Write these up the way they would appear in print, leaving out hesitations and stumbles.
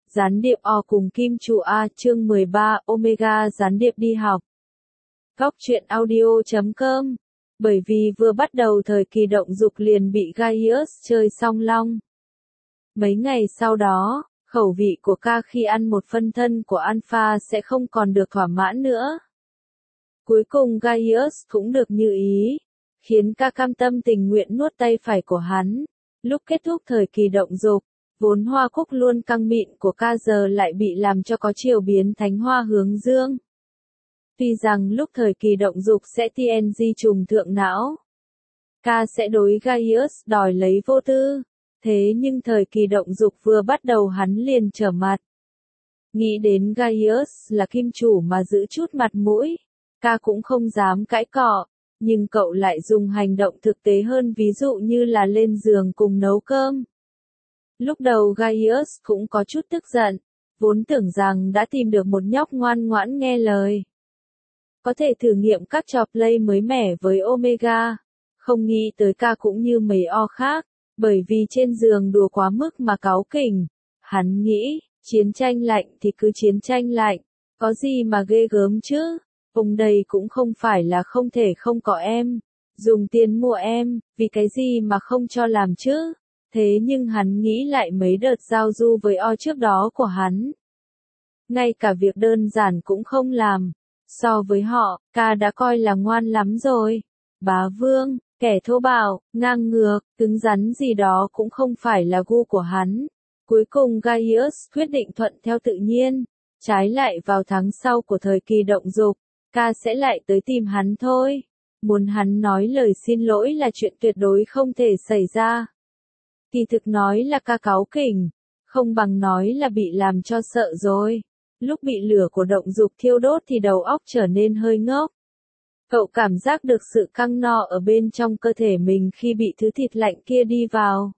Gián điệp O cùng Kim Chủ A chương 13 Omega gián điệp đi học. Góc truyện audio.com. Bởi vì vừa bắt đầu thời kỳ động dục liền bị Gaius chơi song long. Mấy ngày sau đó, khẩu vị của K khi ăn một phân thân của Alpha sẽ không còn được thỏa mãn nữa. Cuối cùng Gaius cũng được như ý, khiến K cam tâm tình nguyện nuốt tay phải của hắn. Lúc kết thúc thời kỳ động dục, vốn hoa cúc luôn căng mịn của K giờ lại bị làm cho có chiều biến thánh hoa hướng dương. Tuy rằng lúc thời kỳ động dục sẽ TNG trùng thượng não, K sẽ đối Gaius đòi lấy vô tư, thế nhưng thời kỳ động dục vừa bắt đầu hắn liền trở mặt. Nghĩ đến Gaius là kim chủ mà giữ chút mặt mũi, K cũng không dám cãi cọ, nhưng cậu lại dùng hành động thực tế hơn, ví dụ như là lên giường cùng nấu cơm. Lúc đầu Gaius cũng có chút tức giận, vốn tưởng rằng đã tìm được một nhóc ngoan ngoãn nghe lời. Có thể thử nghiệm các trò play mới mẻ với Omega, không nghĩ tới K cũng như mấy O khác, bởi vì trên giường đùa quá mức mà cáu kỉnh. Hắn nghĩ, chiến tranh lạnh thì cứ chiến tranh lạnh, có gì mà ghê gớm chứ, ông đây cũng không phải là không thể không có em, dùng tiền mua em, vì cái gì mà không cho làm chứ. Thế nhưng hắn nghĩ lại mấy đợt giao du với O trước đó của hắn. Ngay cả việc đơn giản cũng không làm. So với họ, K đã coi là ngoan lắm rồi. Bá Vương, kẻ thô bạo, ngang ngược, cứng rắn gì đó cũng không phải là gu của hắn. Cuối cùng Gaius quyết định thuận theo tự nhiên. Trái lại vào tháng sau của thời kỳ động dục, K sẽ lại tới tìm hắn thôi. Muốn hắn nói lời xin lỗi là chuyện tuyệt đối không thể xảy ra. Kỳ thực nói là K cáu kỉnh, không bằng nói là bị làm cho sợ rồi. Lúc bị lửa của động dục thiêu đốt thì đầu óc trở nên hơi ngốc. Cậu cảm giác được sự căng no ở bên trong cơ thể mình khi bị thứ thịt lạnh kia đi vào.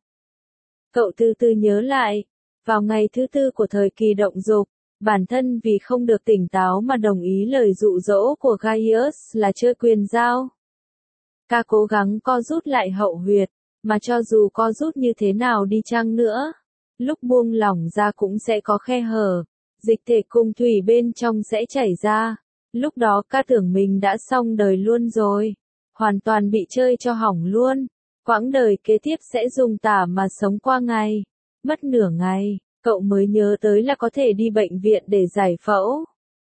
Cậu từ từ nhớ lại, vào ngày thứ tư của thời kỳ động dục, bản thân vì không được tỉnh táo mà đồng ý lời dụ dỗ của Gaius là chơi quyền dao. K cố gắng co rút lại hậu huyệt, mà cho dù co rút như thế nào đi chăng nữa, lúc buông lỏng ra cũng sẽ có khe hở, dịch thể cùng thủy bên trong sẽ chảy ra. Lúc đó K tưởng mình đã xong đời luôn rồi, hoàn toàn bị chơi cho hỏng luôn. Quãng đời kế tiếp sẽ dùng tả mà sống qua ngày. Mất nửa ngày, cậu mới nhớ tới là có thể đi bệnh viện để giải phẫu.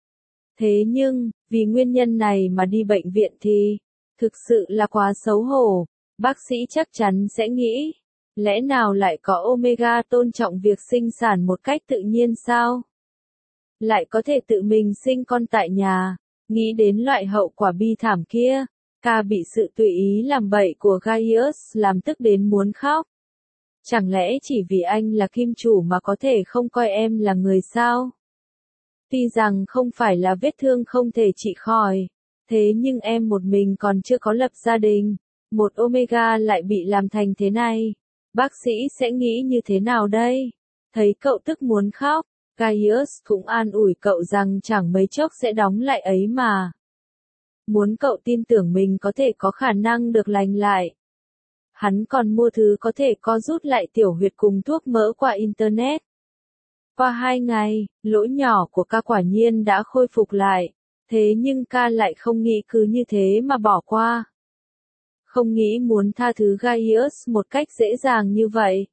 Thế nhưng, vì nguyên nhân này mà đi bệnh viện thì, thực sự là quá xấu hổ. Bác sĩ chắc chắn sẽ nghĩ, lẽ nào lại có Omega tôn trọng việc sinh sản một cách tự nhiên sao? Lại có thể tự mình sinh con tại nhà, nghĩ đến loại hậu quả bi thảm kia, K bị sự tùy ý làm bậy của Gaius làm tức đến muốn khóc. Chẳng lẽ chỉ vì anh là kim chủ mà có thể không coi em là người sao? Tuy rằng không phải là vết thương không thể trị khỏi, thế nhưng em một mình còn chưa có lập gia đình. Một Omega lại bị làm thành thế này, bác sĩ sẽ nghĩ như thế nào đây? Thấy cậu tức muốn khóc, Gaius cũng an ủi cậu rằng chẳng mấy chốc sẽ đóng lại ấy mà. Muốn cậu tin tưởng mình có thể có khả năng được lành lại. Hắn còn mua thứ có thể co rút lại tiểu huyệt cùng thuốc mỡ qua Internet. Qua 2 ngày, lỗ nhỏ của K quả nhiên đã khôi phục lại, thế nhưng K lại không nghĩ cứ như thế mà bỏ qua. Không nghĩ muốn tha thứ Gaius một cách dễ dàng như vậy.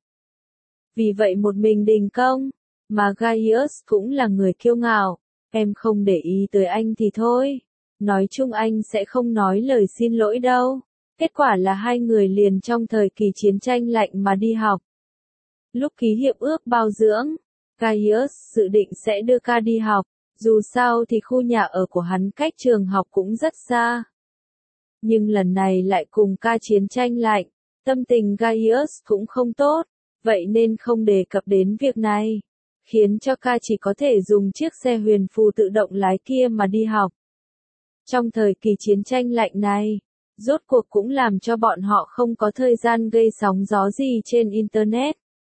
Vì vậy một mình đình công, mà Gaius cũng là người kiêu ngạo, em không để ý tới anh thì thôi. Nói chung anh sẽ không nói lời xin lỗi đâu. Kết quả là hai người liền trong thời kỳ chiến tranh lạnh mà đi học. Lúc ký hiệp ước bao dưỡng, Gaius dự định sẽ đưa K đi học, dù sao thì khu nhà ở của hắn cách trường học cũng rất xa. Nhưng lần này lại cùng K chiến tranh lạnh, tâm tình Gaius cũng không tốt, vậy nên không đề cập đến việc này, khiến cho K chỉ có thể dùng chiếc xe huyền phù tự động lái kia mà đi học. Trong thời kỳ chiến tranh lạnh này, rốt cuộc cũng làm cho bọn họ không có thời gian gây sóng gió gì trên Internet.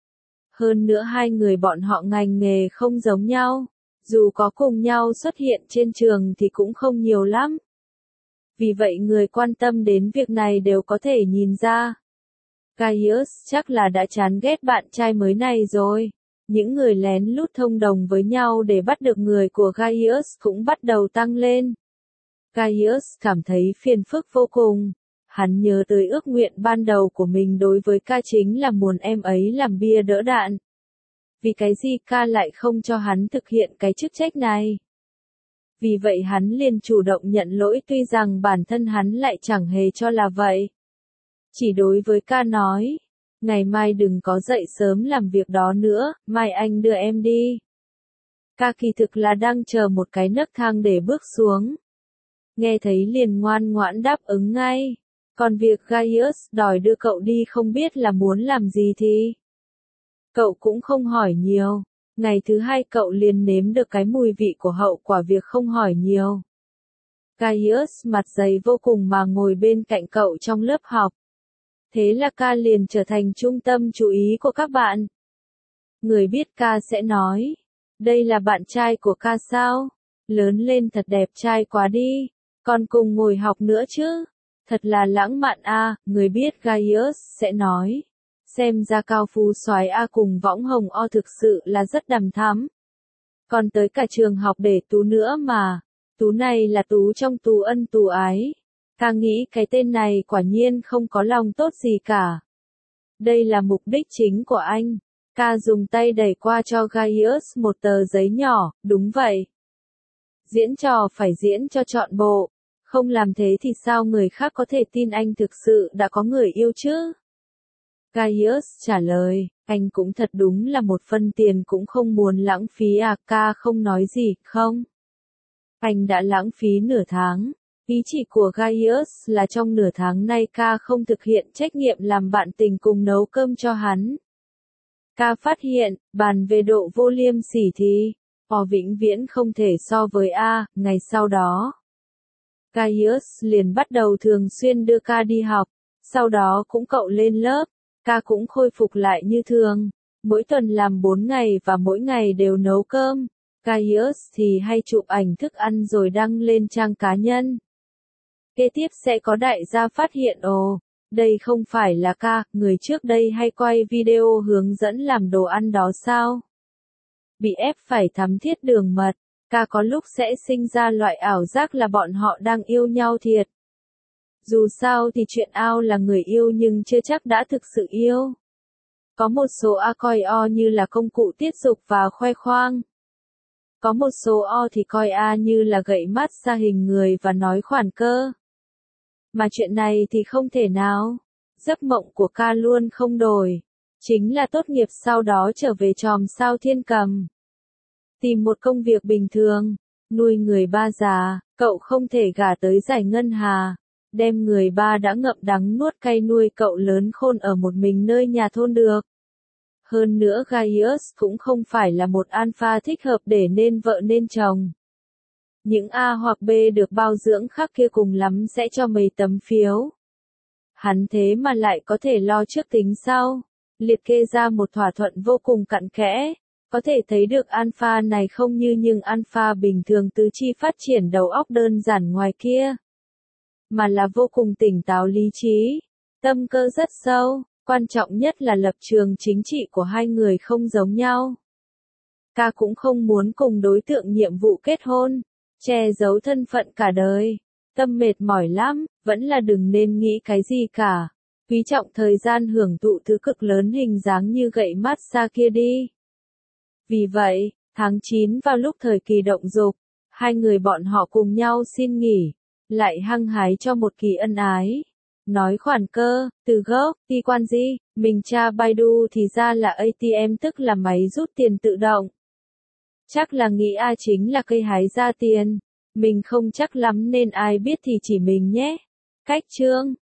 Hơn nữa hai người bọn họ ngành nghề không giống nhau, dù có cùng nhau xuất hiện trên trường thì cũng không nhiều lắm. Vì vậy người quan tâm đến việc này đều có thể nhìn ra. Gaius chắc là đã chán ghét bạn trai mới này rồi. Những người lén lút thông đồng với nhau để bắt được người của Gaius cũng bắt đầu tăng lên. Gaius cảm thấy phiền phức vô cùng. Hắn nhớ tới ước nguyện ban đầu của mình đối với Ca chính là muốn em ấy làm bia đỡ đạn. Vì cái gì Ca lại không cho hắn thực hiện cái chức trách này? Vì vậy hắn liền chủ động nhận lỗi tuy rằng bản thân hắn lại chẳng hề cho là vậy. Chỉ đối với Ca nói, ngày mai đừng có dậy sớm làm việc đó nữa, mai anh đưa em đi. Ca kỳ thực là đang chờ một cái nấc thang để bước xuống. Nghe thấy liền ngoan ngoãn đáp ứng ngay. Còn việc Gaius đòi đưa cậu đi không biết là muốn làm gì thì cậu cũng không hỏi nhiều. Ngày thứ hai cậu liền nếm được cái mùi vị của hậu quả việc không hỏi nhiều. Gaius mặt dày vô cùng mà ngồi bên cạnh cậu trong lớp học. Thế là Ca liền trở thành trung tâm chú ý của các bạn. Người biết Ca sẽ nói, đây là bạn trai của Ca sao? Lớn lên thật đẹp trai quá đi, còn cùng ngồi học nữa chứ. Thật là lãng mạn a, người biết Gaius sẽ nói. Xem ra cao phú soái a cùng võng hồng o thực sự là rất đằm thắm. Còn tới cả trường học để Tú nữa mà. Tú này là Tú trong Tú ân Tú ái. Ca nghĩ cái tên này quả nhiên không có lòng tốt gì cả. Đây là mục đích chính của anh. Ca dùng tay đẩy qua cho Gaius một tờ giấy nhỏ, đúng vậy. Diễn trò phải diễn cho trọn bộ. Không làm thế thì sao người khác có thể tin anh thực sự đã có người yêu chứ? Gaius trả lời, anh cũng thật đúng là một phân tiền cũng không muốn lãng phí à. Ca không nói gì, không? Anh đã lãng phí nửa tháng. Ý chỉ của Gaius là trong nửa tháng nay Ca không thực hiện trách nhiệm làm bạn tình cùng nấu cơm cho hắn. Ca phát hiện, bàn về độ vô liêm sỉ thì, vĩnh viễn không thể so với A. Ngày sau đó, Gaius liền bắt đầu thường xuyên đưa Ca đi học, sau đó cũng cậu lên lớp, Ca cũng khôi phục lại như thường, mỗi tuần làm 4 ngày và mỗi ngày đều nấu cơm. Gaius thì hay chụp ảnh thức ăn rồi đăng lên trang cá nhân. Kế tiếp sẽ có đại gia phát hiện đây không phải là Ca, người trước đây hay quay video hướng dẫn làm đồ ăn đó sao? Bị ép phải thắm thiết đường mật, Ca có lúc sẽ sinh ra loại ảo giác là bọn họ đang yêu nhau thiệt. Dù sao thì chuyện ao là người yêu nhưng chưa chắc đã thực sự yêu. Có một số A coi O như là công cụ tiết dục và khoe khoang. Có một số O thì coi A như là gậy mát xa hình người và nói khoản cơ. Mà chuyện này thì không thể nào. Giấc mộng của Ca luôn không đổi. Chính là tốt nghiệp sau đó trở về chòm sao Thiên Cầm. Tìm một công việc bình thường. Nuôi người ba già, cậu không thể gả tới giải ngân hà. Đem người ba đã ngậm đắng nuốt cay nuôi cậu lớn khôn ở một mình nơi nhà thôn được. Hơn nữa Gaius cũng không phải là một alpha thích hợp để nên vợ nên chồng. Những A hoặc B được bao dưỡng khác kia cùng lắm sẽ cho mấy tấm phiếu. Hắn thế mà lại có thể lo trước tính sau. Liệt kê ra một thỏa thuận vô cùng cặn kẽ. Có thể thấy được alpha này không như những alpha bình thường tứ chi phát triển đầu óc đơn giản ngoài kia. Mà là vô cùng tỉnh táo lý trí. Tâm cơ rất sâu. Quan trọng nhất là lập trường chính trị của hai người không giống nhau. Ca cũng không muốn cùng đối tượng nhiệm vụ kết hôn. Che giấu thân phận cả đời. Tâm mệt mỏi lắm, vẫn là đừng nên nghĩ cái gì cả. Quý trọng thời gian hưởng thụ thứ cực lớn hình dáng như gậy mát xa kia đi. Vì vậy, tháng 9 vào lúc thời kỳ động dục, hai người bọn họ cùng nhau xin nghỉ, lại hăng hái cho một kỳ ân ái. Nói khoản cơ, từ gốc, ti quan gì, mình tra Baidu thì ra là ATM tức là máy rút tiền tự động. Chắc là nghĩ A chính là cây hái ra tiền. Mình không chắc lắm nên ai biết thì chỉ mình nhé. Cách chương